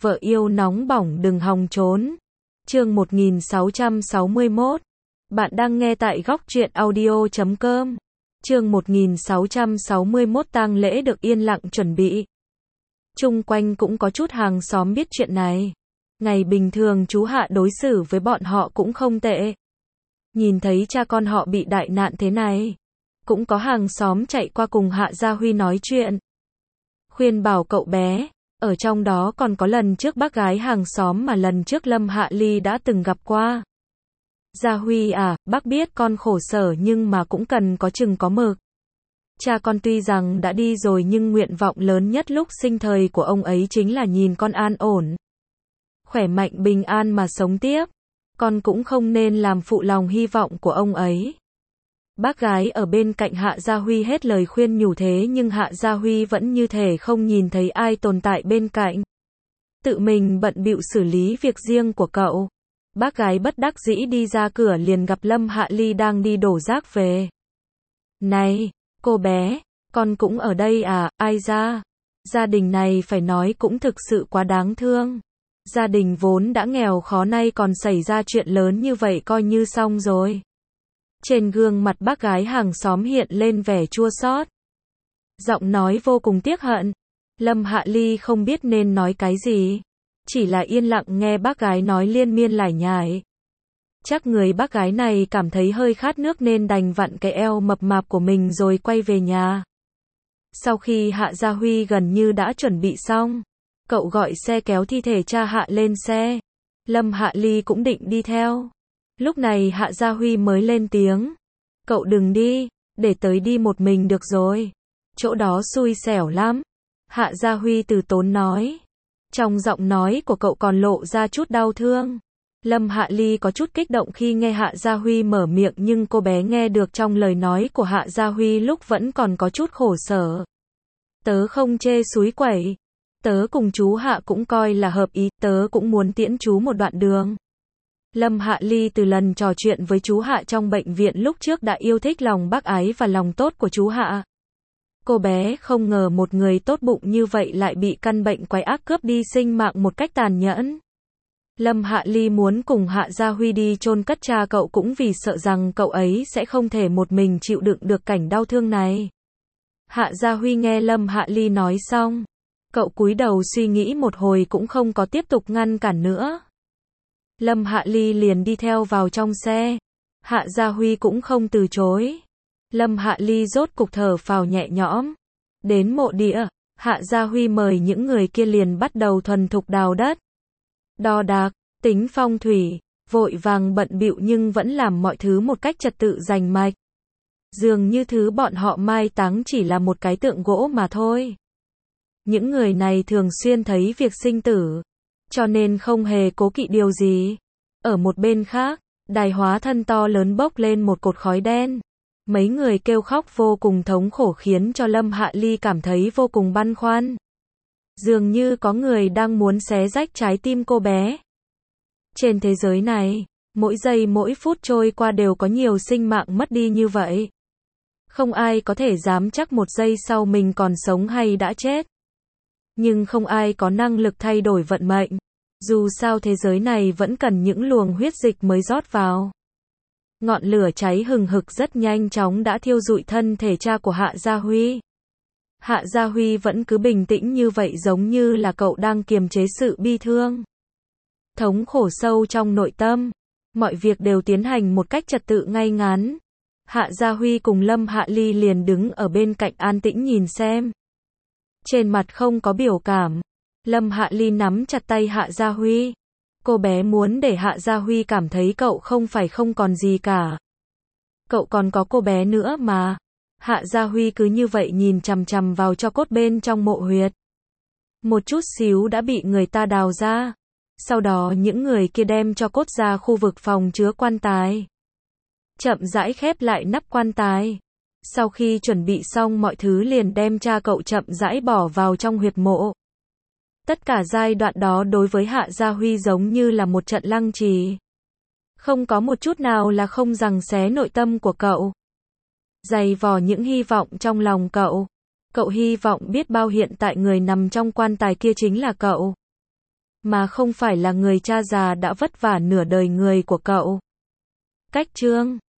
Vợ yêu nóng bỏng đừng hòng trốn. Chương 1661. Bạn đang nghe tại góc truyện audio.com. Chương 1661 tang lễ được yên lặng chuẩn bị. Chung quanh cũng có chút hàng xóm biết chuyện này. Ngày bình thường chú Hạ đối xử với bọn họ cũng không tệ. Nhìn thấy cha con họ bị đại nạn thế này, cũng có hàng xóm chạy qua cùng Hạ Gia Huy nói chuyện, khuyên bảo cậu bé. Ở trong đó còn có lần trước bác gái hàng xóm mà lần trước Lâm Hạ Ly đã từng gặp qua. Gia Huy à, bác biết con khổ sở nhưng mà cũng cần có chừng có mực. Cha con tuy rằng đã đi rồi nhưng nguyện vọng lớn nhất lúc sinh thời của ông ấy chính là nhìn con an ổn, khỏe mạnh bình an mà sống tiếp. Con cũng không nên làm phụ lòng hy vọng của ông ấy. Bác gái ở bên cạnh Hạ Gia Huy hết lời khuyên nhủ thế nhưng Hạ Gia Huy vẫn như thể không nhìn thấy ai tồn tại bên cạnh. Tự mình bận bịu xử lý việc riêng của cậu. Bác gái bất đắc dĩ đi ra cửa liền gặp Lâm Hạ Ly đang đi đổ rác về. Này, cô bé, con cũng ở đây à, ai ra? Gia đình này phải nói cũng thực sự quá đáng thương. Gia đình vốn đã nghèo khó nay còn xảy ra chuyện lớn như vậy coi như xong rồi. Trên gương mặt bác gái hàng xóm hiện lên vẻ chua xót. Giọng nói vô cùng tiếc hận. Lâm Hạ Ly không biết nên nói cái gì. Chỉ là yên lặng nghe bác gái nói liên miên lải nhải. Chắc người bác gái này cảm thấy hơi khát nước nên đành vặn cái eo mập mạp của mình rồi quay về nhà. Sau khi Hạ Gia Huy gần như đã chuẩn bị xong, cậu gọi xe kéo thi thể cha Hạ lên xe. Lâm Hạ Ly cũng định đi theo. Lúc này Hạ Gia Huy mới lên tiếng. Cậu đừng đi, để tới đi một mình được rồi. Chỗ đó xui xẻo lắm. Hạ Gia Huy từ tốn nói. Trong giọng nói của cậu còn lộ ra chút đau thương. Lâm Hạ Ly có chút kích động khi nghe Hạ Gia Huy mở miệng nhưng cô bé nghe được trong lời nói của Hạ Gia Huy lúc vẫn còn có chút khổ sở. Tớ không chê xúi quẩy. Tớ cùng chú Hạ cũng coi là hợp ý, tớ cũng muốn tiễn chú một đoạn đường. Lâm Hạ Ly từ lần trò chuyện với chú Hạ trong bệnh viện lúc trước đã yêu thích lòng bác ái và lòng tốt của chú Hạ. Cô bé không ngờ một người tốt bụng như vậy lại bị căn bệnh quái ác cướp đi sinh mạng một cách tàn nhẫn. Lâm Hạ Ly muốn cùng Hạ Gia Huy đi chôn cất cha cậu cũng vì sợ rằng cậu ấy sẽ không thể một mình chịu đựng được cảnh đau thương này. Hạ Gia Huy nghe Lâm Hạ Ly nói xong, cậu cúi đầu suy nghĩ một hồi cũng không có tiếp tục ngăn cản nữa. Lâm Hạ Ly liền đi theo vào trong xe. Hạ Gia Huy cũng không từ chối. Lâm Hạ Ly rốt cục thở phào nhẹ nhõm. Đến mộ địa, Hạ Gia Huy mời những người kia liền bắt đầu thuần thục đào đất, đo đạc, tính phong thủy, vội vàng bận bịu nhưng vẫn làm mọi thứ một cách trật tự rành mạch. Dường như thứ bọn họ mai táng chỉ là một cái tượng gỗ mà thôi. Những người này thường xuyên thấy việc sinh tử, cho nên không hề cố kỵ điều gì. Ở một bên khác, đài hóa thân to lớn bốc lên một cột khói đen. Mấy người kêu khóc vô cùng thống khổ khiến cho Lâm Hạ Ly cảm thấy vô cùng băn khoăn. Dường như có người đang muốn xé rách trái tim cô bé. Trên thế giới này, mỗi giây mỗi phút trôi qua đều có nhiều sinh mạng mất đi như vậy. Không ai có thể dám chắc một giây sau mình còn sống hay đã chết. Nhưng không ai có năng lực thay đổi vận mệnh. Dù sao thế giới này vẫn cần những luồng huyết dịch mới rót vào. Ngọn lửa cháy hừng hực rất nhanh chóng đã thiêu rụi thân thể cha của Hạ Gia Huy. Hạ Gia Huy vẫn cứ bình tĩnh như vậy giống như là cậu đang kiềm chế sự bi thương, thống khổ sâu trong nội tâm. Mọi việc đều tiến hành một cách trật tự ngay ngắn. Hạ Gia Huy cùng Lâm Hạ Ly liền đứng ở bên cạnh an tĩnh nhìn xem. Trên mặt không có biểu cảm. Lâm Hạ Ly nắm chặt tay Hạ Gia Huy. Cô bé muốn để Hạ Gia Huy cảm thấy cậu không phải không còn gì cả. Cậu còn có cô bé nữa mà. Hạ Gia Huy cứ như vậy nhìn chằm chằm vào tro cốt bên trong mộ huyệt. Một chút xíu đã bị người ta đào ra. Sau đó những người kia đem tro cốt ra khu vực phòng chứa quan tài. Chậm rãi khép lại nắp quan tài. Sau khi chuẩn bị xong mọi thứ liền đem cha cậu chậm rãi bỏ vào trong huyệt mộ. Tất cả giai đoạn đó đối với Hạ Gia Huy giống như là một trận lăng trì. Không có một chút nào là không giằng xé nội tâm của cậu. Dày vò những hy vọng trong lòng cậu. Cậu hy vọng biết bao hiện tại người nằm trong quan tài kia chính là cậu. mà không phải là người cha già đã vất vả nửa đời người của cậu. Cách chương